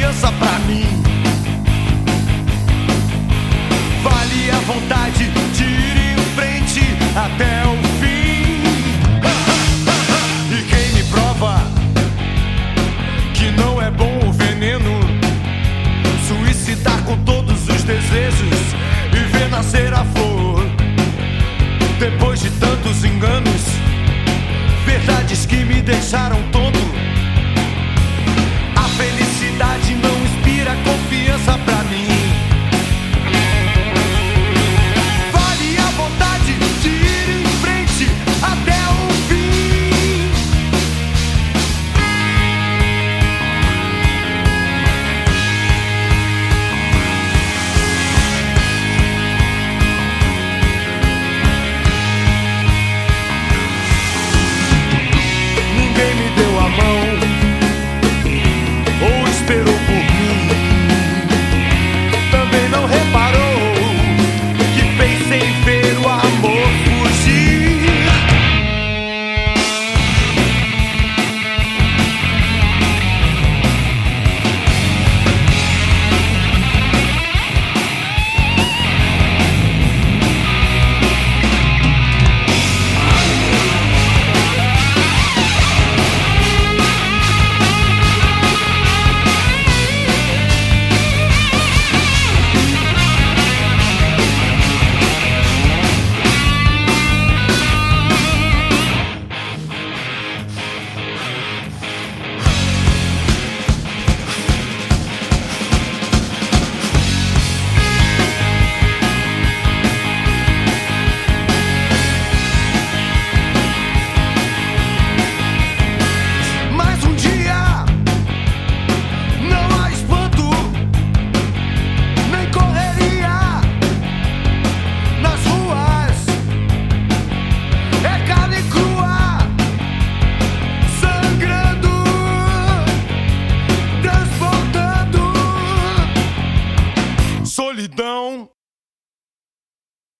confiança pra mim. Vale a vontade de ir em frente até o fim. E quem me prova que não é bom o veneno, suicidar com todos os desejos e ver nascer a flor. Depois de tantos enganos, verdades que me deixaram tonto, a felicidade não inspira confiança pra mim. Vale a vontade de ir em frente até o fim. Ninguém me deu a mão ou esperou por mim. Também não reparou que pensei em ver o amor fugir. Mais um dia, não há espanto, nem correria nas ruas. É carne crua, sangrando, transportando solidão.